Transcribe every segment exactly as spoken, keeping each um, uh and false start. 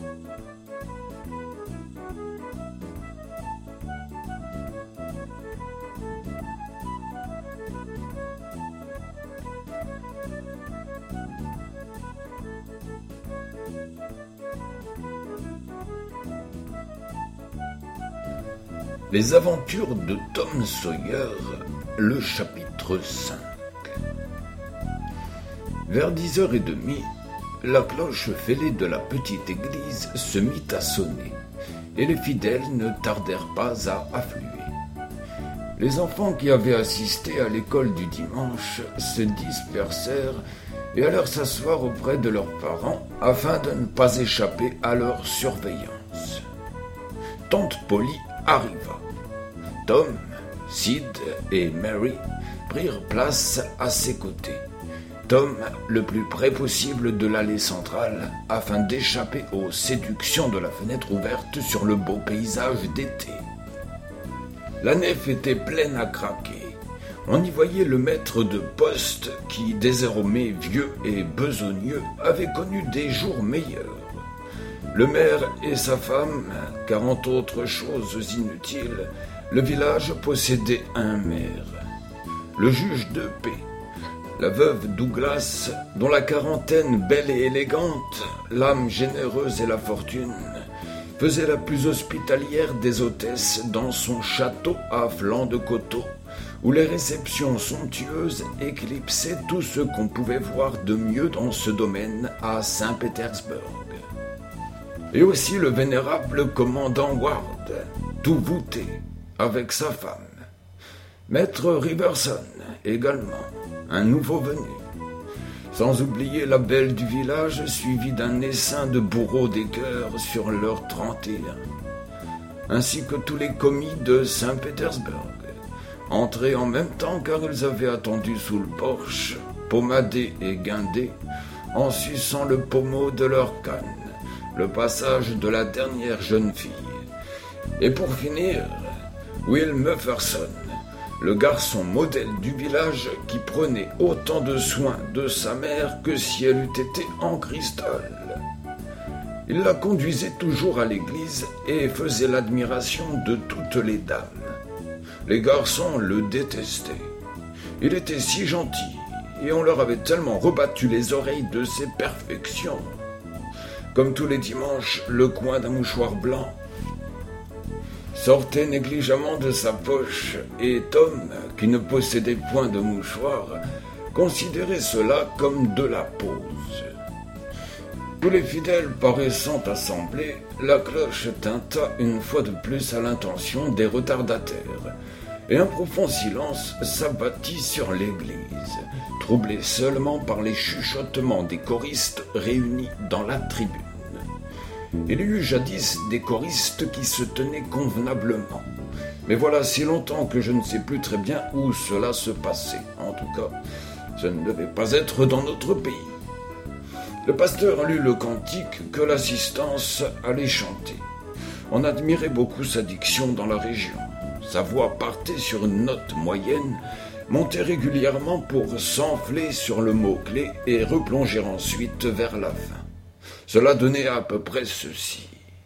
Les aventures de Tom Sawyer, le chapitre cinq. Vers dix heures trente, la cloche fêlée de la petite église se mit à sonner, et les fidèles ne tardèrent pas à affluer. Les enfants qui avaient assisté à l'école du dimanche se dispersèrent et allèrent s'asseoir auprès de leurs parents afin de ne pas échapper à leur surveillance. Tante Polly arriva. Tom, Sid et Mary prirent place à ses côtés. Tom le plus près possible de l'allée centrale afin d'échapper aux séductions de la fenêtre ouverte sur le beau paysage d'été. La nef était pleine à craquer. On y voyait le maître de poste qui, désormais vieux et besogneux, avait connu des jours meilleurs. Le maire et sa femme, car entre autres choses inutiles, le village possédait un maire. Le juge de paix, la veuve Douglas, dont la quarantaine belle et élégante, l'âme généreuse et la fortune, faisait la plus hospitalière des hôtesses dans son château à flanc de coteau, où les réceptions somptueuses éclipsaient tout ce qu'on pouvait voir de mieux dans ce domaine à Saint-Pétersbourg. Et aussi le vénérable commandant Ward, tout voûté, avec sa femme. Maître Riverson, également, un nouveau venu. Sans oublier la belle du village, suivie d'un essaim de bourreaux des cœurs sur leur trente et un, ainsi que tous les commis de Saint-Pétersbourg, entrés en même temps car ils avaient attendu sous le porche, pommadés et guindés, en suçant le pommeau de leur canne, le passage de la dernière jeune fille. Et pour finir, Will Mufferson, le garçon modèle du village qui prenait autant de soin de sa mère que si elle eût été en cristal. Il la conduisait toujours à l'église et faisait l'admiration de toutes les dames. Les garçons le détestaient. Il était si gentil et on leur avait tellement rebattu les oreilles de ses perfections. Comme tous les dimanches, le coin d'un mouchoir blanc sortait négligemment de sa poche, et Tom, qui ne possédait point de mouchoir, considérait cela comme de la pose. Tous les fidèles paraissant assemblés, la cloche tinta une fois de plus à l'intention des retardataires, et un profond silence s'abattit sur l'église, troublé seulement par les chuchotements des choristes réunis dans la tribune. Il y eut jadis des choristes qui se tenaient convenablement. Mais voilà si longtemps que je ne sais plus très bien où cela se passait. En tout cas, ce ne devait pas être dans notre pays. Le pasteur lut le cantique que l'assistance allait chanter. On admirait beaucoup sa diction dans la région. Sa voix partait sur une note moyenne, montait régulièrement pour s'enfler sur le mot-clé et replonger ensuite vers la fin. Cela donnait à peu près ceci.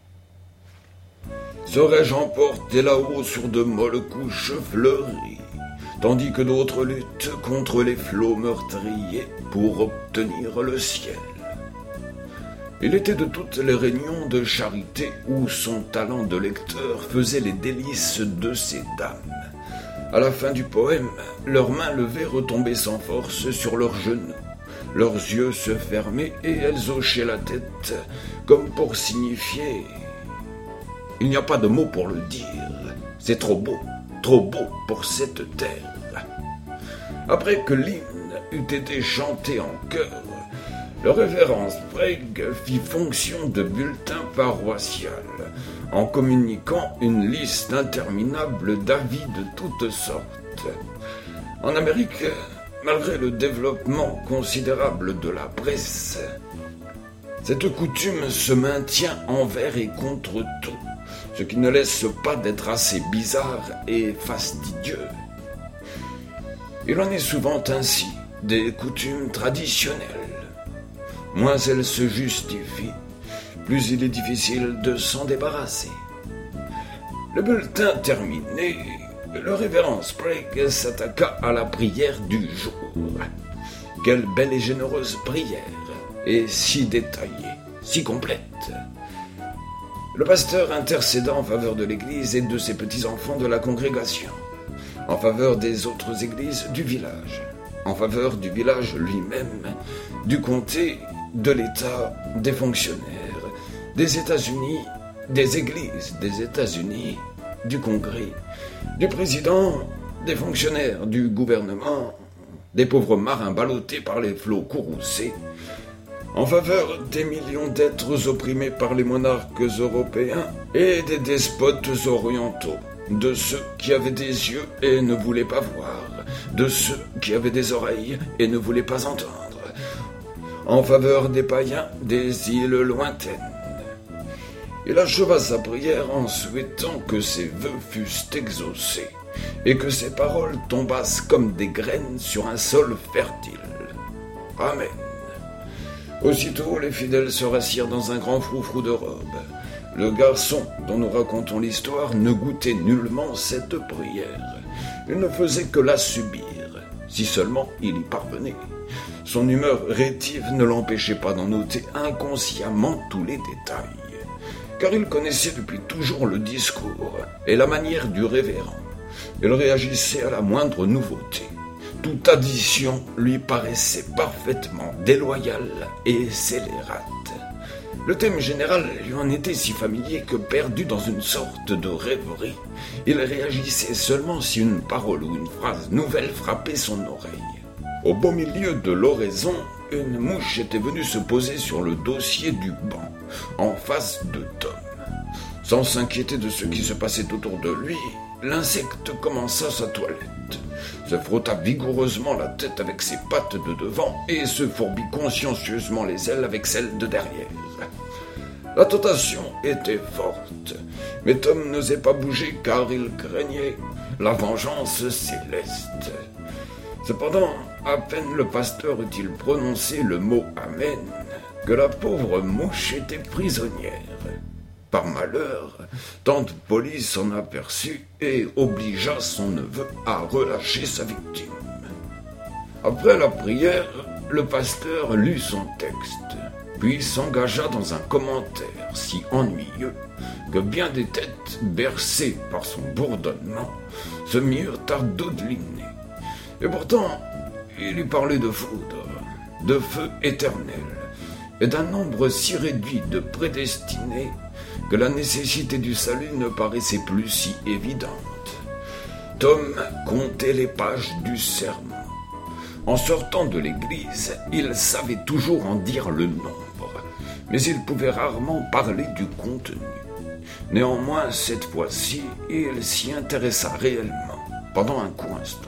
Serais-je emporté là-haut sur de molles couches fleuries, tandis que d'autres luttent contre les flots meurtriers pour obtenir le ciel. Il était de toutes les réunions de charité où son talent de lecteur faisait les délices de ces dames. À la fin du poème, leurs mains levées retombaient sans force sur leurs genoux. Leurs yeux se fermaient et elles hochaient la tête, comme pour signifier « Il n'y a pas de mots pour le dire, c'est trop beau, trop beau pour cette terre. » Après que l'hymne eut été chanté en chœur, le révérend Sprague fit fonction de bulletin paroissial, en communiquant une liste interminable d'avis de toutes sortes. En Amérique, malgré le développement considérable de la presse, cette coutume se maintient envers et contre tout, ce qui ne laisse pas d'être assez bizarre et fastidieux. Il en est souvent ainsi des coutumes traditionnelles. Moins elles se justifient, plus il est difficile de s'en débarrasser. Le bulletin terminé, le révérend Sprague s'attaqua à la prière du jour. Quelle belle et généreuse prière, et si détaillée, si complète. Le pasteur intercéda en faveur de l'Église et de ses petits-enfants de la congrégation, en faveur des autres églises du village, en faveur du village lui-même, du comté, de l'État, des fonctionnaires, des États-Unis, des églises des États-Unis, du Congrès, du président, des fonctionnaires du gouvernement, des pauvres marins ballottés par les flots courroucés, en faveur des millions d'êtres opprimés par les monarques européens et des despotes orientaux, de ceux qui avaient des yeux et ne voulaient pas voir, de ceux qui avaient des oreilles et ne voulaient pas entendre, en faveur des païens des îles lointaines. Il acheva sa prière en souhaitant que ses vœux fussent exaucés et que ses paroles tombassent comme des graines sur un sol fertile. Amen. Aussitôt, les fidèles se rassirent dans un grand froufrou de robe. Le garçon dont nous racontons l'histoire ne goûtait nullement cette prière. Il ne faisait que la subir, si seulement il y parvenait. Son humeur rétive ne l'empêchait pas d'en noter inconsciemment tous les détails, car il connaissait depuis toujours le discours et la manière du révérend. Il réagissait à la moindre nouveauté. Toute addition lui paraissait parfaitement déloyale et scélérate. Le thème général lui en était si familier que, perdu dans une sorte de rêverie, il réagissait seulement si une parole ou une phrase nouvelle frappait son oreille. Au beau milieu de l'oraison, une mouche était venue se poser sur le dossier du banc, en face de Tom. Sans s'inquiéter de ce qui se passait autour de lui, l'insecte commença sa toilette, se frotta vigoureusement la tête avec ses pattes de devant et se fourbit consciencieusement les ailes avec celles de derrière. La tentation était forte, mais Tom n'osait pas bouger car il craignait la vengeance céleste. Cependant, à peine le pasteur eut-il prononcé le mot « Amen » que la pauvre mouche était prisonnière. Par malheur, tante Polly s'en aperçut et obligea son neveu à relâcher sa victime. Après la prière, le pasteur lut son texte, puis s'engagea dans un commentaire si ennuyeux que bien des têtes, bercées par son bourdonnement, se mirent à dodeliner. Et pourtant, il y parlait de foudre, de feu éternel, et d'un nombre si réduit de prédestinés que la nécessité du salut ne paraissait plus si évidente. Tom comptait les pages du sermon. En sortant de l'église, il savait toujours en dire le nombre, mais il pouvait rarement parler du contenu. Néanmoins, cette fois-ci, il s'y intéressa réellement, pendant un court instant.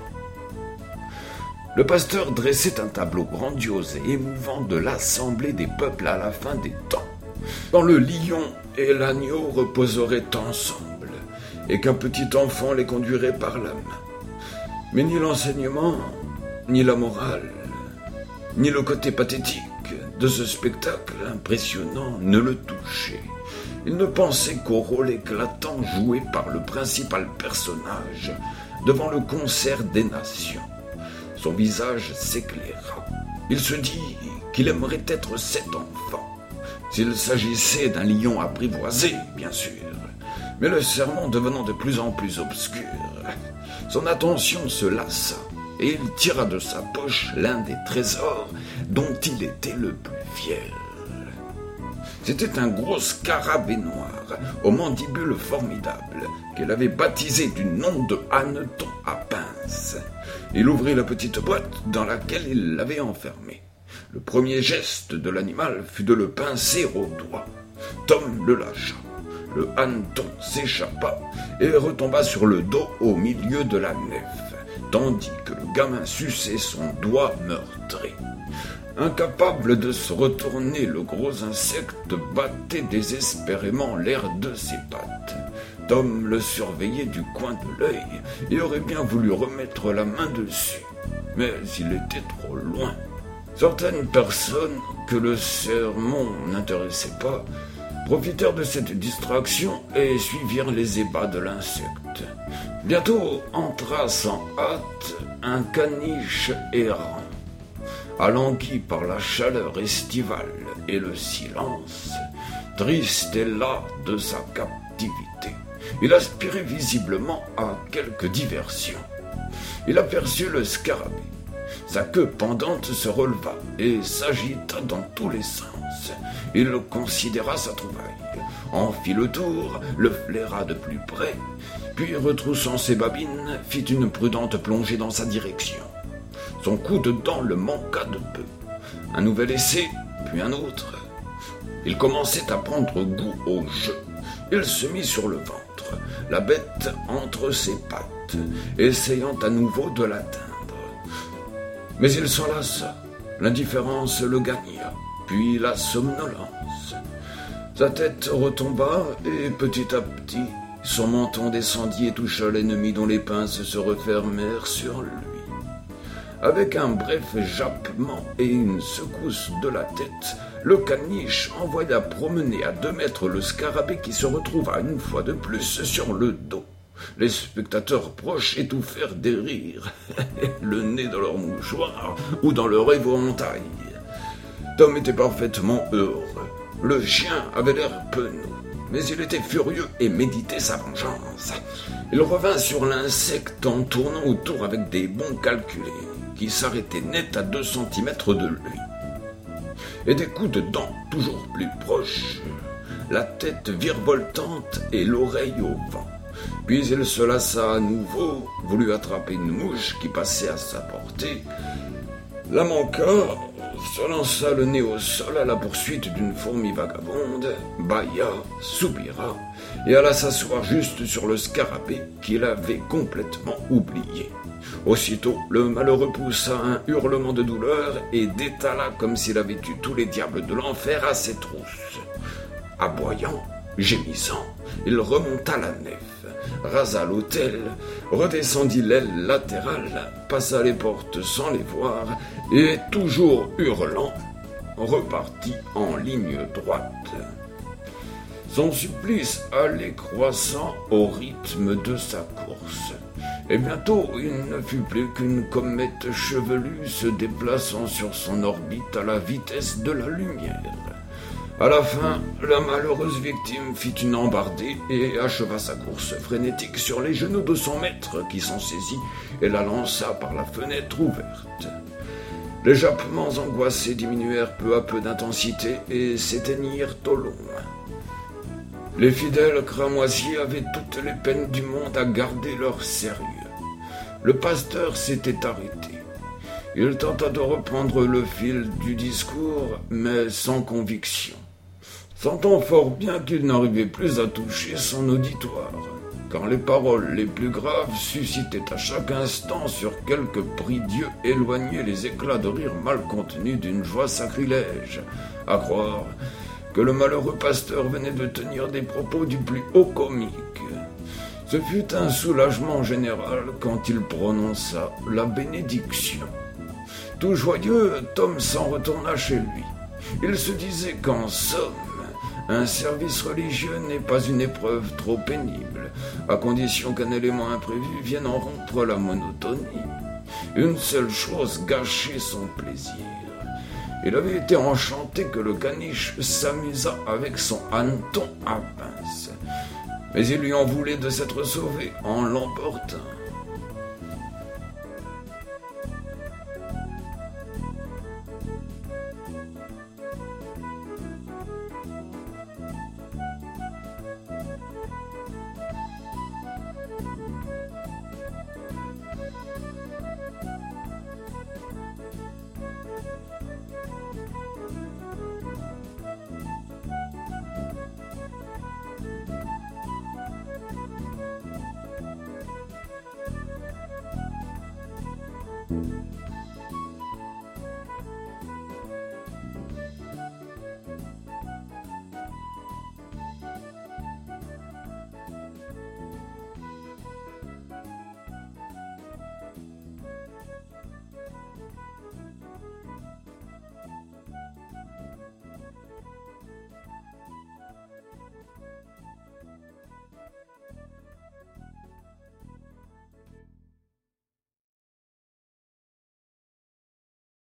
Le pasteur dressait un tableau grandiose et émouvant de l'assemblée des peuples à la fin des temps, quand le lion et l'agneau reposeraient ensemble, et qu'un petit enfant les conduirait par la main. Mais ni l'enseignement, ni la morale, ni le côté pathétique de ce spectacle impressionnant ne le touchaient. Il ne pensait qu'au rôle éclatant joué par le principal personnage devant le concert des nations. Son visage s'éclaira. Il se dit qu'il aimerait être cet enfant, s'il s'agissait d'un lion apprivoisé, bien sûr, mais le sermon devenant de plus en plus obscur, son attention se lassa et il tira de sa poche l'un des trésors dont il était le plus fier. C'était un gros scarabée noir aux mandibules formidables qu'il avait baptisé du nom de hanneton à pince. Il ouvrit la petite boîte dans laquelle il l'avait enfermé. Le premier geste de l'animal fut de le pincer au doigt. Tom le lâcha. Le hanneton s'échappa et retomba sur le dos au milieu de la nef, tandis que le gamin suçait son doigt meurtri. Incapable de se retourner, le gros insecte battait désespérément l'air de ses pattes. Tom le surveillait du coin de l'œil et aurait bien voulu remettre la main dessus, mais il était trop loin. Certaines personnes que le sermon n'intéressait pas profitèrent de cette distraction et suivirent les ébats de l'insecte. Bientôt entra sans hâte un caniche errant. Alangui par la chaleur estivale et le silence, triste et las de sa captivité, il aspirait visiblement à quelque diversion. Il aperçut le scarabée. Sa queue pendante se releva et s'agita dans tous les sens. Il considéra sa trouvaille, en fit le tour, le flaira de plus près, puis retroussant ses babines, fit une prudente plongée dans sa direction. Son coup de dent le manqua de peu. Un nouvel essai, puis un autre. Il commençait à prendre goût au jeu. Il se mit sur le ventre, la bête entre ses pattes, essayant à nouveau de l'atteindre. Mais il s'en lassa, l'indifférence le gagna, puis la somnolence. Sa tête retomba et petit à petit, son menton descendit et toucha l'ennemi dont les pinces se refermèrent sur lui. Avec un bref jappement et une secousse de la tête, le caniche envoya promener à deux mètres le scarabée qui se retrouva une fois de plus sur le dos. Les spectateurs proches étouffèrent des rires, le nez dans leur mouchoir ou dans leur éventail. Tom était parfaitement heureux. Le chien avait l'air penaud, mais il était furieux et méditait sa vengeance. Il revint sur l'insecte en tournant autour avec des bonds calculés, qui s'arrêtaient net à deux centimètres de lui. Et des coups de dents toujours plus proches, la tête virevoltante et l'oreille au vent. Puis il se lassa à nouveau, voulut attraper une mouche qui passait à sa portée, la manqua, se lança le nez au sol à la poursuite d'une fourmi vagabonde, bâilla, soupira, et alla s'asseoir juste sur le scarabée qu'il avait complètement oublié. Aussitôt, le malheureux poussa un hurlement de douleur et détala comme s'il avait eu tous les diables de l'enfer à ses trousses. Aboyant, gémissant, il remonta la nef, rasa l'autel, redescendit l'aile latérale, passa les portes sans les voir, et, toujours hurlant, repartit en ligne droite. Son supplice allait croissant au rythme de sa course, et bientôt il ne fut plus qu'une comète chevelue se déplaçant sur son orbite à la vitesse de la lumière. À la fin, la malheureuse victime fit une embardée et acheva sa course frénétique sur les genoux de son maître qui s'en saisit et la lança par la fenêtre ouverte. Les jappements angoissés diminuèrent peu à peu d'intensité et s'éteignirent au loin. Les fidèles cramoisiers avaient toutes les peines du monde à garder leur sérieux. Le pasteur s'était arrêté. Il tenta de reprendre le fil du discours, mais sans conviction, sentant fort bien qu'il n'arrivait plus à toucher son auditoire, car les paroles les plus graves suscitaient à chaque instant sur quelque prie-dieu éloigné les éclats de rire mal contenus d'une joie sacrilège, à croire que le malheureux pasteur venait de tenir des propos du plus haut comique. Ce fut un soulagement général quand il prononça la bénédiction. Tout joyeux, Tom s'en retourna chez lui. Il se disait qu'en somme, un service religieux n'est pas une épreuve trop pénible, à condition qu'un élément imprévu vienne en rompre la monotonie. Une seule chose gâchait son plaisir. Il avait été enchanté que le caniche s'amusât avec son hanneton à pince, mais il lui en voulait de s'être sauvé en l'emportant. Thank you.